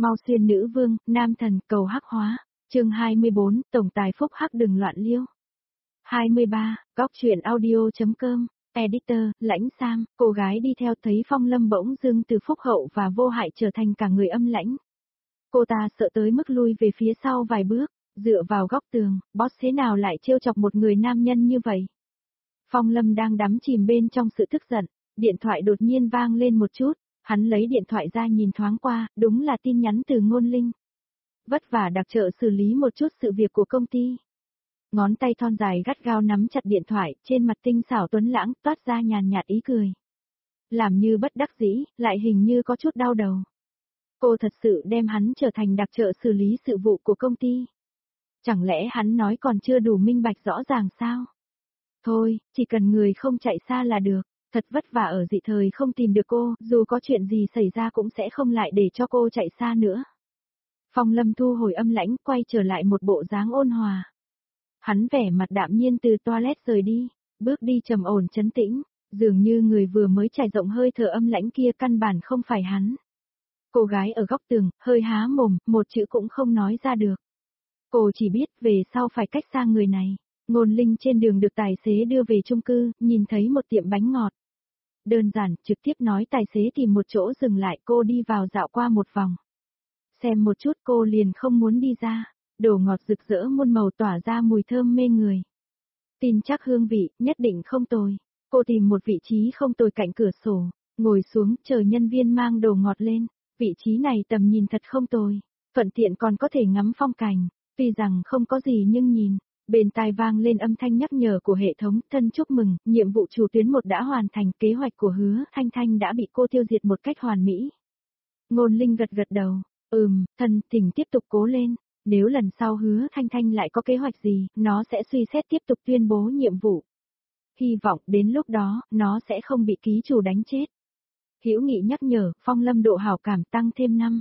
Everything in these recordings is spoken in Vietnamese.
Mau xuyên nữ vương, nam thần, cầu hắc hóa. Chương 24, tổng tài phúc hắc đừng loạn liêu. 23, góc truyện audio.com, editor, Lãnh Sam, cô gái đi theo thấy Phong Lâm bỗng dưng từ phúc hậu và vô hại trở thành cả người âm lãnh. Cô ta sợ tới mức lui về phía sau vài bước, dựa vào góc tường, boss thế nào lại trêu chọc một người nam nhân như vậy. Phong Lâm đang đắm chìm bên trong sự tức giận, điện thoại đột nhiên vang lên một chút, hắn lấy điện thoại ra nhìn thoáng qua, đúng là tin nhắn từ Ngôn Linh. Vất vả đặc trợ xử lý một chút sự việc của công ty. Ngón tay thon dài gắt gao nắm chặt điện thoại, trên mặt tinh xảo tuấn lãng toát ra nhàn nhạt ý cười. Làm như bất đắc dĩ, lại hình như có chút đau đầu. Cô thật sự đem hắn trở thành đặc trợ xử lý sự vụ của công ty. Chẳng lẽ hắn nói còn chưa đủ minh bạch rõ ràng sao? Thôi, chỉ cần người không chạy xa là được, thật vất vả ở dị thời không tìm được cô, dù có chuyện gì xảy ra cũng sẽ không lại để cho cô chạy xa nữa. Phong Lâm thu hồi âm lãnh, quay trở lại một bộ dáng ôn hòa. Hắn vẻ mặt đạm nhiên từ toilet rời đi, bước đi trầm ổn trấn tĩnh, dường như người vừa mới trải rộng hơi thở âm lãnh kia căn bản không phải hắn. Cô gái ở góc tường, hơi há mồm, một chữ cũng không nói ra được. Cô chỉ biết về sau phải cách xa người này. Ngôn Linh trên đường được tài xế đưa về chung cư, nhìn thấy một tiệm bánh ngọt. Đơn giản, trực tiếp nói tài xế tìm một chỗ dừng lại, cô đi vào dạo qua một vòng. Xem một chút cô liền không muốn đi ra, đồ ngọt rực rỡ muôn màu tỏa ra mùi thơm mê người. Tin chắc hương vị, nhất định không tồi. Cô tìm một vị trí không tồi cạnh cửa sổ, ngồi xuống chờ nhân viên mang đồ ngọt lên. Vị trí này tầm nhìn thật không tồi, thuận tiện còn có thể ngắm phong cảnh, tuy rằng không có gì nhưng nhìn. Bên tai vang lên âm thanh nhắc nhở của hệ thống, thân chúc mừng, nhiệm vụ chủ tuyến 1 đã hoàn thành, kế hoạch của Hứa Thanh Thanh đã bị cô tiêu diệt một cách hoàn mỹ. Ngôn Linh gật gật đầu, thân tình tiếp tục cố lên, nếu lần sau Hứa Thanh Thanh lại có kế hoạch gì, nó sẽ suy xét tiếp tục tuyên bố nhiệm vụ. Hy vọng đến lúc đó, nó sẽ không bị ký chủ đánh chết. Hữu Nghị nhắc nhở, Phong Lâm độ hảo cảm tăng thêm 5.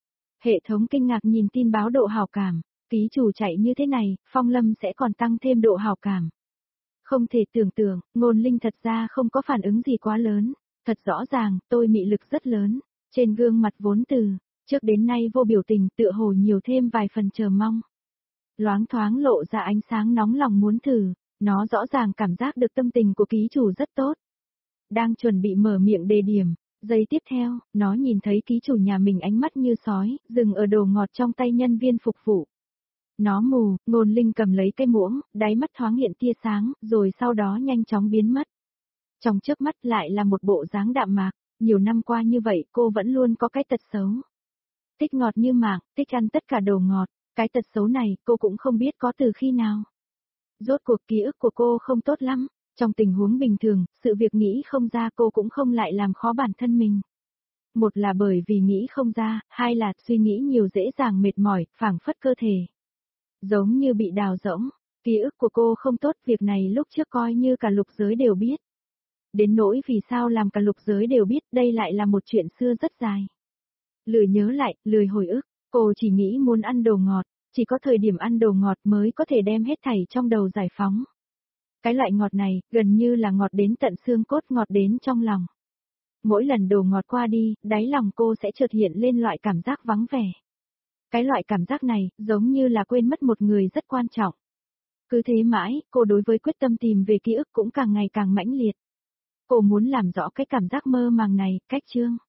Hệ thống kinh ngạc nhìn tin báo độ hảo cảm. Ký chủ chạy như thế này, Phong Lâm sẽ còn tăng thêm độ hảo cảm. Không thể tưởng tượng, Ngôn Linh thật ra không có phản ứng gì quá lớn. Thật rõ ràng, tôi mị lực rất lớn. Trên gương mặt vốn từ, trước đến nay vô biểu tình tựa hồ nhiều thêm vài phần chờ mong. Loáng thoáng lộ ra ánh sáng nóng lòng muốn thử, nó rõ ràng cảm giác được tâm tình của ký chủ rất tốt. Đang chuẩn bị mở miệng đề điểm, giây tiếp theo, nó nhìn thấy ký chủ nhà mình ánh mắt như sói, dừng ở đồ ngọt trong tay nhân viên phục vụ. Nó mù, Ngôn Linh cầm lấy cái muỗng, đáy mắt thoáng hiện tia sáng, rồi sau đó nhanh chóng biến mất. Trong chớp mắt lại là một bộ dáng đạm mạc, nhiều năm qua như vậy cô vẫn luôn có cái tật xấu. Thích ngọt như mạng, thích ăn tất cả đồ ngọt, cái tật xấu này cô cũng không biết có từ khi nào. Rốt cuộc ký ức của cô không tốt lắm, trong tình huống bình thường, sự việc nghĩ không ra cô cũng không lại làm khó bản thân mình. Một là bởi vì nghĩ không ra, hai là suy nghĩ nhiều dễ dàng mệt mỏi, phảng phất cơ thể. Giống như bị đào rỗng, ký ức của cô không tốt, việc này lúc trước coi như cả lục giới đều biết. Đến nỗi vì sao làm cả lục giới đều biết, đây lại là một chuyện xưa rất dài. Lười nhớ lại, lười hồi ức, cô chỉ nghĩ muốn ăn đồ ngọt, chỉ có thời điểm ăn đồ ngọt mới có thể đem hết thảy trong đầu giải phóng. Cái loại ngọt này, gần như là ngọt đến tận xương cốt, ngọt đến trong lòng. Mỗi lần đồ ngọt qua đi, đáy lòng cô sẽ chợt hiện lên loại cảm giác vắng vẻ. Cái loại cảm giác này, giống như là quên mất một người rất quan trọng. Cứ thế mãi, cô đối với quyết tâm tìm về ký ức cũng càng ngày càng mãnh liệt. Cô muốn làm rõ cái cảm giác mơ màng này, cách chương.